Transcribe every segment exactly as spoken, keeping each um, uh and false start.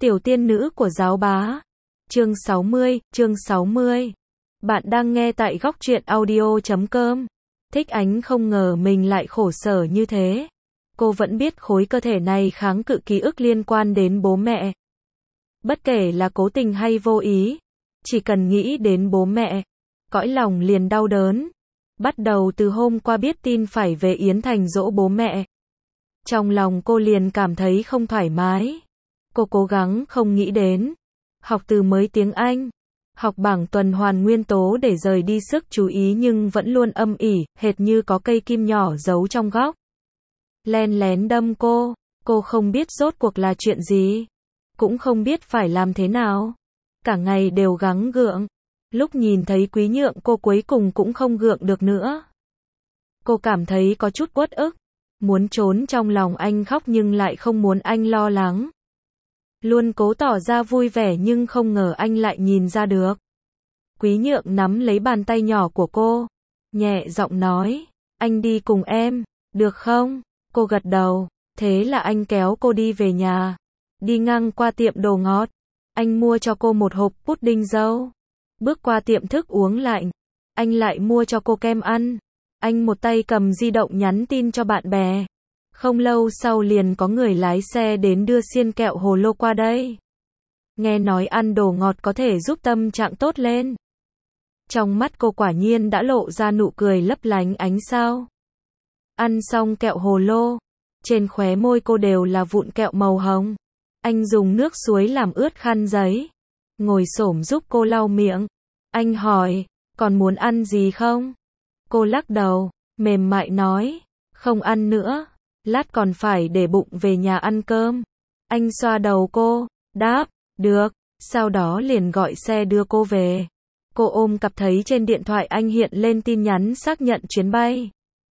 Tiểu tiên nữ của giáo bá. Chương sáu mươi, chương sáu mươi. Bạn đang nghe tại góc truyện audio chấm com. Thích Ánh không ngờ mình lại khổ sở như thế. Cô vẫn biết khối cơ thể này kháng cự ký ức liên quan đến bố mẹ. Bất kể là cố tình hay vô ý, chỉ cần nghĩ đến bố mẹ, cõi lòng liền đau đớn. Bắt đầu từ hôm qua biết tin phải về Yến Thành dỗ bố mẹ, trong lòng cô liền cảm thấy không thoải mái. Cô cố gắng không nghĩ đến học từ mới tiếng Anh, học bảng tuần hoàn nguyên tố để rời đi sức chú ý, nhưng vẫn luôn âm ỉ, hệt như có cây kim nhỏ giấu trong góc, len lén đâm cô. Cô không biết rốt cuộc là chuyện gì, cũng không biết phải làm thế nào. Cả ngày đều gắng gượng. Lúc nhìn thấy Quý Nhượng cô cuối cùng cũng không gượng được nữa. Cô cảm thấy có chút uất ức, muốn trốn trong lòng anh khóc nhưng lại không muốn anh lo lắng. Luôn cố tỏ ra vui vẻ nhưng không ngờ anh lại nhìn ra được. Quý Nhượng nắm lấy bàn tay nhỏ của cô, nhẹ giọng nói, anh đi cùng em, được không? Cô gật đầu. Thế là anh kéo cô đi về nhà. Đi ngang qua tiệm đồ ngọt, anh mua cho cô một hộp pudding dâu. Bước qua tiệm thức uống lạnh, anh lại mua cho cô kem ăn. Anh một tay cầm di động nhắn tin cho bạn bè. Không lâu sau liền có người lái xe đến đưa xiên kẹo hồ lô qua đây. Nghe nói ăn đồ ngọt có thể giúp tâm trạng tốt lên. Trong mắt cô quả nhiên đã lộ ra nụ cười lấp lánh ánh sao. Ăn xong kẹo hồ lô, trên khóe môi cô đều là vụn kẹo màu hồng. Anh dùng nước suối làm ướt khăn giấy, ngồi xổm giúp cô lau miệng. Anh hỏi, còn muốn ăn gì không? Cô lắc đầu, mềm mại nói, không ăn nữa, lát còn phải để bụng về nhà ăn cơm. Anh xoa đầu cô, đáp, được, sau đó liền gọi xe đưa cô về. Cô ôm cặp thấy trên điện thoại anh hiện lên tin nhắn xác nhận chuyến bay.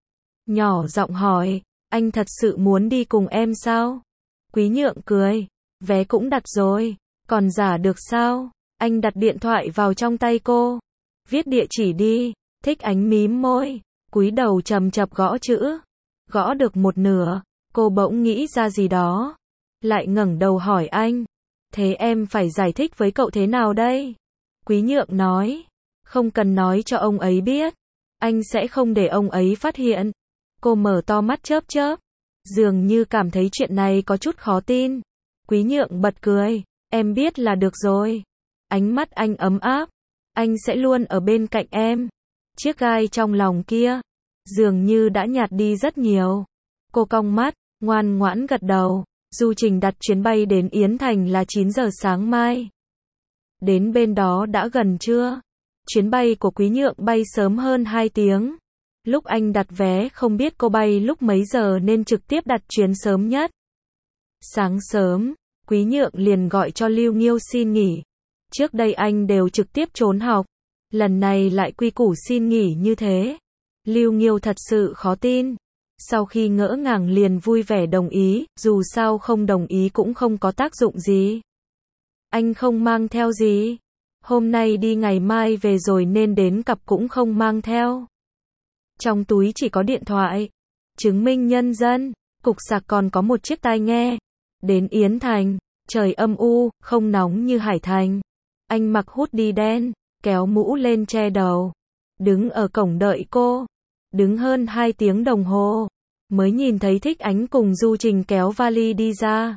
Nhỏ giọng hỏi, anh thật sự muốn đi cùng em sao? Quý Nhượng cười, vé cũng đặt rồi, còn giả được sao? Anh đặt điện thoại vào trong tay cô, viết địa chỉ đi. Thích Ánh mím môi, cúi đầu chầm chập gõ chữ. Gõ được một nửa, cô bỗng nghĩ ra gì đó, lại ngẩng đầu hỏi anh, thế em phải giải thích với cậu thế nào đây? Quý Nhượng nói, không cần nói cho ông ấy biết, anh sẽ không để ông ấy phát hiện. Cô mở to mắt chớp chớp, dường như cảm thấy chuyện này có chút khó tin. Quý Nhượng bật cười, em biết là được rồi. Ánh mắt anh ấm áp, anh sẽ luôn ở bên cạnh em. Chiếc gai trong lòng kia, dường như đã nhạt đi rất nhiều. Cô cong mắt, ngoan ngoãn gật đầu. Du trình đặt chuyến bay đến Yến Thành là chín giờ sáng mai. Đến bên đó đã gần trưa. Chuyến bay của Quý Nhượng bay sớm hơn hai tiếng. Lúc anh đặt vé không biết cô bay lúc mấy giờ nên trực tiếp đặt chuyến sớm nhất. Sáng sớm, Quý Nhượng liền gọi cho Lưu Nghiêu xin nghỉ. Trước đây anh đều trực tiếp trốn học, lần này lại quy củ xin nghỉ như thế. Lưu Nghiêu thật sự khó tin. Sau khi ngỡ ngàng liền vui vẻ đồng ý, dù sao không đồng ý cũng không có tác dụng gì. Anh không mang theo gì. Hôm nay đi ngày mai về rồi nên đến cặp cũng không mang theo. Trong túi chỉ có điện thoại, chứng minh nhân dân, cục sạc còn có một chiếc tai nghe. Đến Yến Thành, trời âm u, không nóng như Hải Thành. Anh mặc hoodie đen, kéo mũ lên che đầu, đứng ở cổng đợi cô. Đứng hơn hai tiếng đồng hồ, mới nhìn thấy Thích Ánh cùng Du Trình kéo vali đi ra.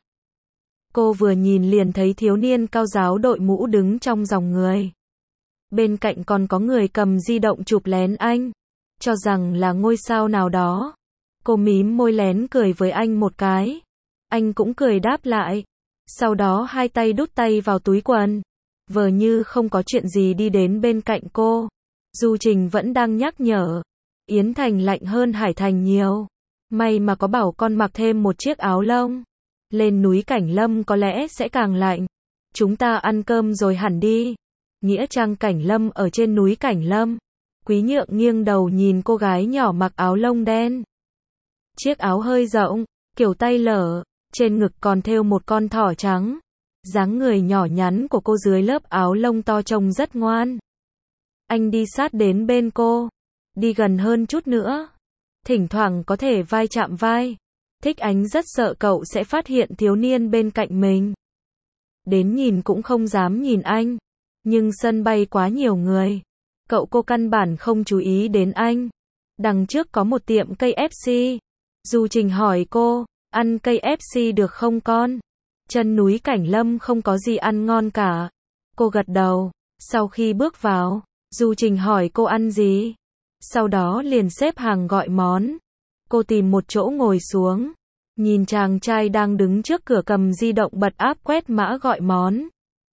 Cô vừa nhìn liền thấy thiếu niên cao giáo đội mũ đứng trong dòng người. Bên cạnh còn có người cầm di động chụp lén anh, cho rằng là ngôi sao nào đó. Cô mím môi lén cười với anh một cái. Anh cũng cười đáp lại. Sau đó hai tay đút tay vào túi quần, vờ như không có chuyện gì đi đến bên cạnh cô. Du Trình vẫn đang nhắc nhở, Yến Thành lạnh hơn Hải Thành nhiều. May mà có bảo con mặc thêm một chiếc áo lông. Lên núi Cảnh Lâm có lẽ sẽ càng lạnh. Chúng ta ăn cơm rồi hẳn đi. Nghĩa trang Cảnh Lâm ở trên núi Cảnh Lâm. Quý Nhượng nghiêng đầu nhìn cô gái nhỏ mặc áo lông đen. Chiếc áo hơi rộng, kiểu tay lở, trên ngực còn thêu một con thỏ trắng. Dáng người nhỏ nhắn của cô dưới lớp áo lông to trông rất ngoan. Anh đi sát đến bên cô, đi gần hơn chút nữa. Thỉnh thoảng có thể vai chạm vai. Thích Ánh rất sợ cậu sẽ phát hiện thiếu niên bên cạnh mình. đến nhìn cũng không dám nhìn anh. Nhưng sân bay quá nhiều người. Cậu cô căn bản không chú ý đến anh. Đằng trước có một tiệm ca ép xê. Du Trình hỏi cô, ăn ca ép xê được không con? Chân núi Cảnh Lâm không có gì ăn ngon cả. Cô gật đầu. Sau khi bước vào, Du Trình hỏi cô ăn gì. Sau đó liền xếp hàng gọi món. Cô tìm một chỗ ngồi xuống. Nhìn chàng trai đang đứng trước cửa cầm di động bật app quét mã gọi món.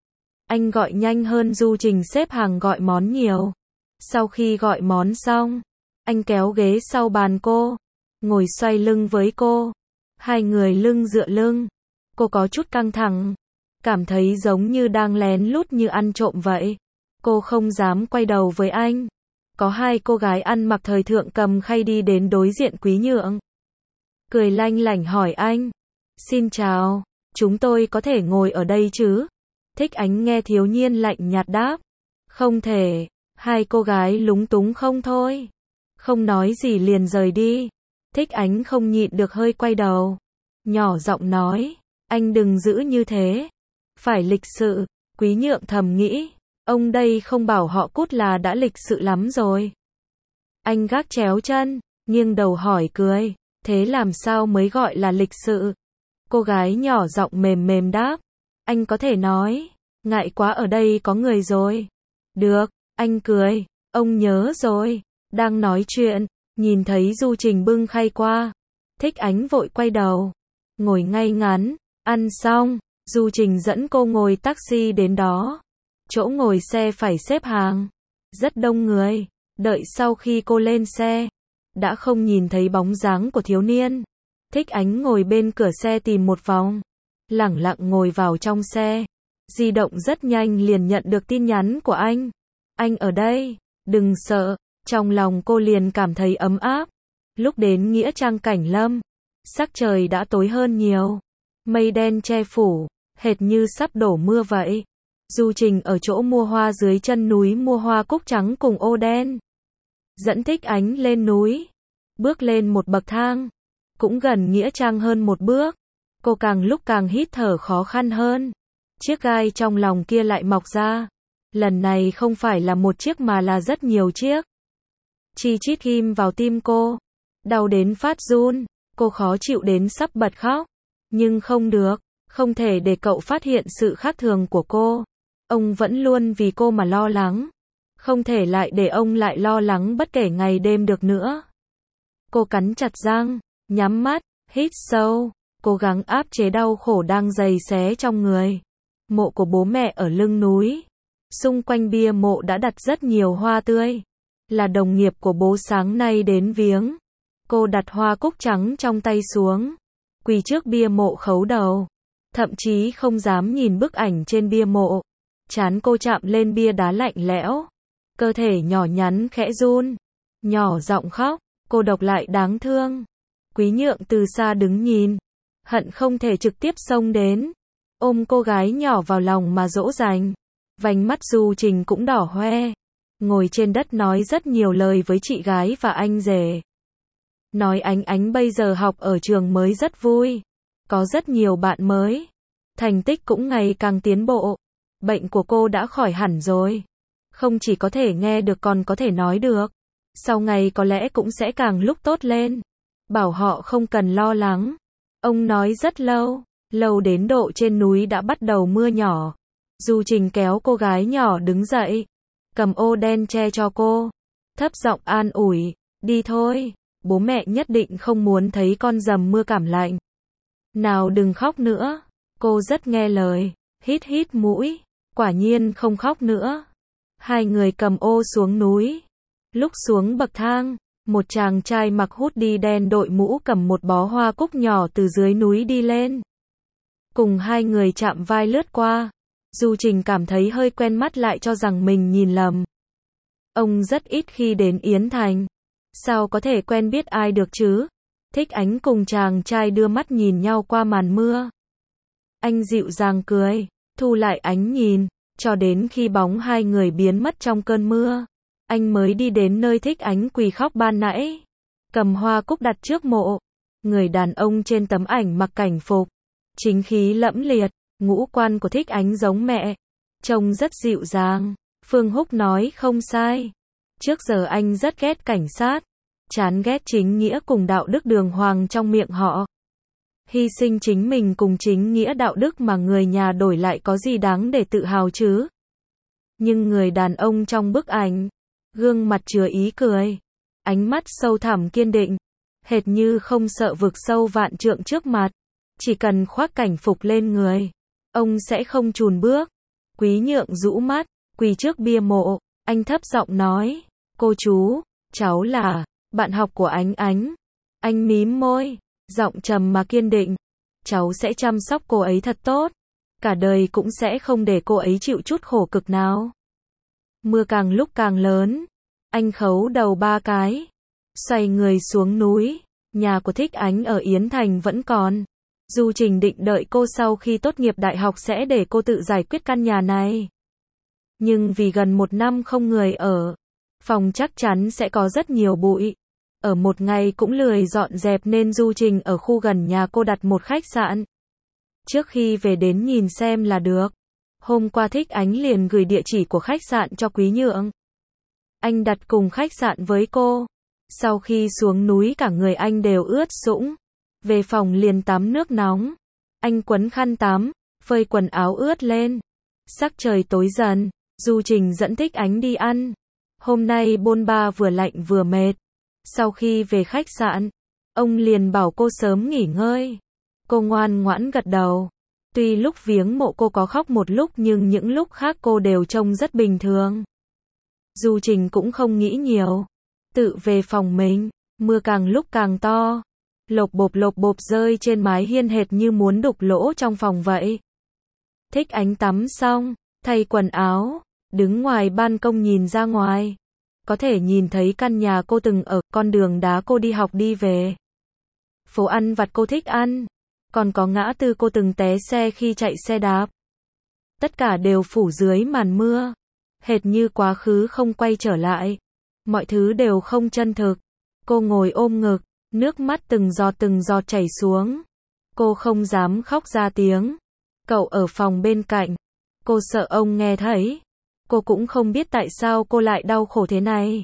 Anh gọi nhanh hơn Du Trình xếp hàng gọi món nhiều. Sau khi gọi món xong, anh kéo ghế sau bàn cô, ngồi xoay lưng với cô. Hai người lưng dựa lưng. Cô có chút căng thẳng, cảm thấy giống như đang lén lút như ăn trộm vậy. Cô không dám quay đầu với anh. Có hai cô gái ăn mặc thời thượng cầm khay đi đến đối diện Quý Nhượng. Cười lanh lảnh hỏi anh. Xin chào, chúng tôi có thể ngồi ở đây chứ? Thích Ánh nghe thiếu niên lạnh nhạt đáp. Không thể. Hai cô gái lúng túng không thôi. Không nói gì liền rời đi. Thích Ánh không nhịn được hơi quay đầu. Nhỏ giọng nói. Anh đừng giữ như thế. Phải lịch sự. Quý Nhượng thầm nghĩ. Ông đây không bảo họ cút là đã lịch sự lắm rồi. Anh gác chéo chân, nghiêng đầu hỏi cười. Thế làm sao mới gọi là lịch sự? Cô gái nhỏ giọng mềm mềm đáp. Anh có thể nói. Ngại quá ở đây có người rồi. Được, anh cười. Ông nhớ rồi. Đang nói chuyện, nhìn thấy Du Trình bưng khay qua. Thích Ánh vội quay đầu. Ngồi ngay ngắn, ăn xong, Du Trình dẫn cô ngồi taxi đến đó. Chỗ ngồi xe phải xếp hàng. Rất đông người. Đợi sau khi cô lên xe, đã không nhìn thấy bóng dáng của thiếu niên. Thích Ánh ngồi bên cửa xe tìm một vòng. Lẳng lặng ngồi vào trong xe. Di động rất nhanh liền nhận được tin nhắn của anh. Anh ở đây, đừng sợ. Trong lòng cô liền cảm thấy ấm áp. Lúc đến nghĩa trang Cảnh Lâm, sắc trời đã tối hơn nhiều. Mây đen che phủ, hệt như sắp đổ mưa vậy. Du Trình ở chỗ mua hoa dưới chân núi mua hoa cúc trắng cùng ô đen. Dẫn Thích Ánh lên núi. Bước lên một bậc thang. Cũng gần nghĩa trang hơn một bước. Cô càng lúc càng hít thở khó khăn hơn. Chiếc gai trong lòng kia lại mọc ra. Lần này không phải là một chiếc mà là rất nhiều chiếc. Chi chít ghim vào tim cô. Đau đến phát run. Cô khó chịu đến sắp bật khóc. Nhưng không được. Không thể để cậu phát hiện sự khác thường của cô. Ông vẫn luôn vì cô mà lo lắng. Không thể lại để ông lại lo lắng bất kể ngày đêm được nữa. Cô cắn chặt răng, nhắm mắt, hít sâu, cố gắng áp chế đau khổ đang dày xé trong người. Mộ của bố mẹ ở lưng núi. Xung quanh bia mộ đã đặt rất nhiều hoa tươi. Là đồng nghiệp của bố sáng nay đến viếng. Cô đặt hoa cúc trắng trong tay xuống. Quỳ trước bia mộ khấu đầu. Thậm chí không dám nhìn bức ảnh trên bia mộ. Trán cô chạm lên bia đá lạnh lẽo. Cơ thể nhỏ nhắn khẽ run. Nhỏ giọng khóc. Cô độc lại đáng thương. Quý Nhượng từ xa đứng nhìn. Hận không thể trực tiếp xông đến. Ôm cô gái nhỏ vào lòng mà dỗ dành. Vành mắt Du Trình cũng đỏ hoe. Ngồi trên đất nói rất nhiều lời với chị gái và anh rể. Nói Ánh Ánh bây giờ học ở trường mới rất vui. Có rất nhiều bạn mới. Thành tích cũng ngày càng tiến bộ. Bệnh của cô đã khỏi hẳn rồi. Không chỉ có thể nghe được còn có thể nói được. Sau ngày có lẽ cũng sẽ càng lúc tốt lên. Bảo họ không cần lo lắng. Ông nói rất lâu. Lâu đến độ trên núi đã bắt đầu mưa nhỏ. Du Trình kéo cô gái nhỏ đứng dậy. Cầm ô đen che cho cô. Thấp giọng an ủi. Đi thôi. Bố mẹ nhất định không muốn thấy con dầm mưa cảm lạnh. Nào đừng khóc nữa. Cô rất nghe lời. Hít hít mũi. Quả nhiên không khóc nữa. Hai người cầm ô xuống núi. Lúc xuống bậc thang, một chàng trai mặc hoodie đen đội mũ cầm một bó hoa cúc nhỏ từ dưới núi đi lên. Cùng hai người chạm vai lướt qua. Du Trình cảm thấy hơi quen mắt lại cho rằng mình nhìn lầm. Ông rất ít khi đến Yến Thành. Sao có thể quen biết ai được chứ? Thích Ánh cùng chàng trai đưa mắt nhìn nhau qua màn mưa. Anh dịu dàng cười, thu lại ánh nhìn, cho đến khi bóng hai người biến mất trong cơn mưa. Anh mới đi đến nơi Thích Ánh quỳ khóc ban nãy. Cầm hoa cúc đặt trước mộ. Người đàn ông trên tấm ảnh mặc cảnh phục. Chính khí lẫm liệt. Ngũ quan của Thích Ánh giống mẹ, trông rất dịu dàng. Phương Húc nói không sai. Trước giờ anh rất ghét cảnh sát, chán ghét chính nghĩa cùng đạo đức đường hoàng trong miệng họ. Hy sinh chính mình cùng chính nghĩa đạo đức mà người nhà đổi lại có gì đáng để tự hào chứ? Nhưng người đàn ông trong bức ảnh, gương mặt chứa ý cười, ánh mắt sâu thẳm kiên định, hệt như không sợ vực sâu vạn trượng trước mặt, chỉ cần khoác cảnh phục lên người, ông sẽ không chùn bước. Quý Nhượng rũ mắt, quỳ trước bia mộ, anh thấp giọng nói, cô chú, cháu là bạn học của Ánh Ánh. Anh mím môi, giọng trầm mà kiên định, cháu sẽ chăm sóc cô ấy thật tốt, cả đời cũng sẽ không để cô ấy chịu chút khổ cực nào. Mưa càng lúc càng lớn, anh khấu đầu ba cái, xoay người xuống núi. Nhà của Thích Ánh ở Yến Thành vẫn còn. Du Trình định đợi cô sau khi tốt nghiệp đại học sẽ để cô tự giải quyết căn nhà này. Nhưng vì gần một năm không người ở, phòng chắc chắn sẽ có rất nhiều bụi. Ở một ngày cũng lười dọn dẹp nên Du Trình ở khu gần nhà cô đặt một khách sạn. Trước khi về đến nhìn xem là được. Hôm qua Thích Ánh liền gửi địa chỉ của khách sạn cho Quý Nhượng. Anh đặt cùng khách sạn với cô. Sau khi xuống núi cả người anh đều ướt sũng. Về phòng liền tắm nước nóng. Anh quấn khăn tắm, phơi quần áo ướt lên. Sắc trời tối dần, Du Trình dẫn Thích Ánh đi ăn. Hôm nay bôn ba vừa lạnh vừa mệt. Sau khi về khách sạn, ông liền bảo cô sớm nghỉ ngơi. Cô ngoan ngoãn gật đầu. Tuy lúc viếng mộ cô có khóc một lúc nhưng những lúc khác cô đều trông rất bình thường. Du Trình cũng không nghĩ nhiều. Tự về phòng mình, mưa càng lúc càng to. Lộp bộp lộp bộp rơi trên mái hiên hệt như muốn đục lỗ trong phòng vậy. Thích Ánh tắm xong, thay quần áo, đứng ngoài ban công nhìn ra ngoài. Có thể nhìn thấy căn nhà cô từng ở, con đường đá cô đi học đi về. Phố ăn vặt cô thích ăn. Còn có ngã tư cô từng té xe khi chạy xe đạp. Tất cả đều phủ dưới màn mưa. Hệt như quá khứ không quay trở lại. Mọi thứ đều không chân thực. Cô ngồi ôm ngực, nước mắt từng giọt từng giọt chảy xuống. Cô không dám khóc ra tiếng. Cậu ở phòng bên cạnh. Cô sợ ông nghe thấy. Cô cũng không biết tại sao cô lại đau khổ thế này.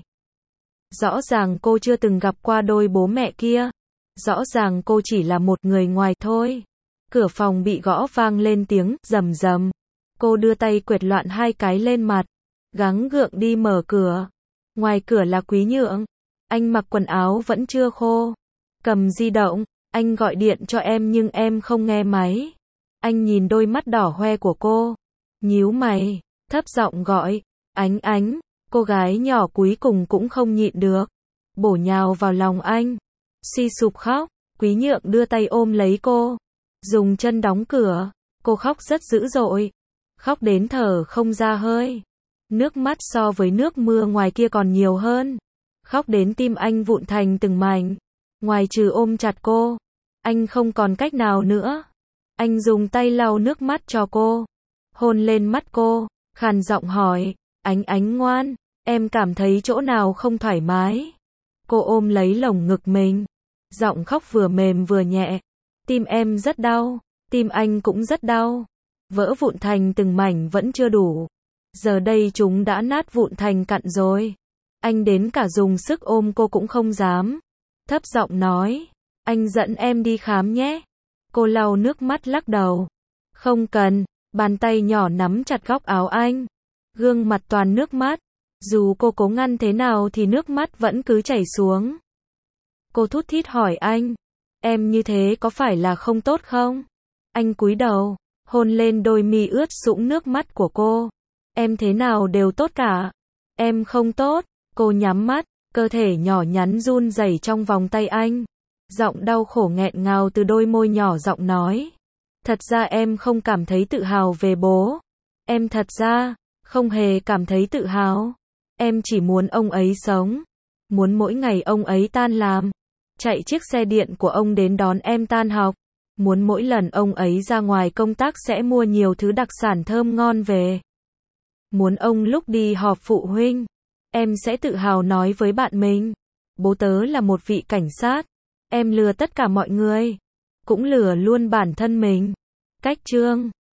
Rõ ràng cô chưa từng gặp qua đôi bố mẹ kia. Rõ ràng cô chỉ là một người ngoài thôi. Cửa phòng bị gõ vang lên tiếng rầm rầm. Cô đưa tay quệt loạn hai cái lên mặt, gắng gượng đi mở cửa. Ngoài cửa là Quý Nhượng. Anh mặc quần áo vẫn chưa khô. Cầm di động, anh gọi điện cho em nhưng em không nghe máy. Anh nhìn đôi mắt đỏ hoe của cô, nhíu mày, thấp giọng gọi, Ánh Ánh. Cô gái nhỏ cuối cùng cũng không nhịn được, bổ nhào vào lòng anh, suy sụp khóc. Quý Nhượng đưa tay ôm lấy cô, dùng chân đóng cửa. Cô khóc rất dữ dội, khóc đến thở không ra hơi. Nước mắt so với nước mưa ngoài kia còn nhiều hơn. Khóc đến tim anh vụn thành từng mảnh. Ngoài trừ ôm chặt cô, anh không còn cách nào nữa. Anh dùng tay lau nước mắt cho cô, hôn lên mắt cô, khàn giọng hỏi, Ánh Ánh ngoan, em cảm thấy chỗ nào không thoải mái? Cô ôm lấy lồng ngực mình, giọng khóc vừa mềm vừa nhẹ. Tim em rất đau, tim anh cũng rất đau. Vỡ vụn thành từng mảnh vẫn chưa đủ. Giờ đây chúng đã nát vụn thành cặn rồi. Anh đến cả dùng sức ôm cô cũng không dám. Thấp giọng nói, anh dẫn em đi khám nhé. Cô lau nước mắt lắc đầu. Không cần, bàn tay nhỏ nắm chặt góc áo anh. Gương mặt toàn nước mắt. Dù cô cố ngăn thế nào thì nước mắt vẫn cứ chảy xuống. Cô thút thít hỏi anh, em như thế có phải là không tốt không? Anh cúi đầu, hôn lên đôi mi ướt sũng nước mắt của cô. Em thế nào đều tốt cả. Em không tốt. Cô nhắm mắt, cơ thể nhỏ nhắn run rẩy trong vòng tay anh. Giọng đau khổ nghẹn ngào từ đôi môi nhỏ giọng nói. Thật ra em không cảm thấy tự hào về bố. Em thật ra không hề cảm thấy tự hào. Em chỉ muốn ông ấy sống. Muốn mỗi ngày ông ấy tan làm, chạy chiếc xe điện của ông đến đón em tan học. Muốn mỗi lần ông ấy ra ngoài công tác sẽ mua nhiều thứ đặc sản thơm ngon về. Muốn ông lúc đi họp phụ huynh, em sẽ tự hào nói với bạn mình, bố tớ là một vị cảnh sát. Em lừa tất cả mọi người, cũng lừa luôn bản thân mình. Cách chương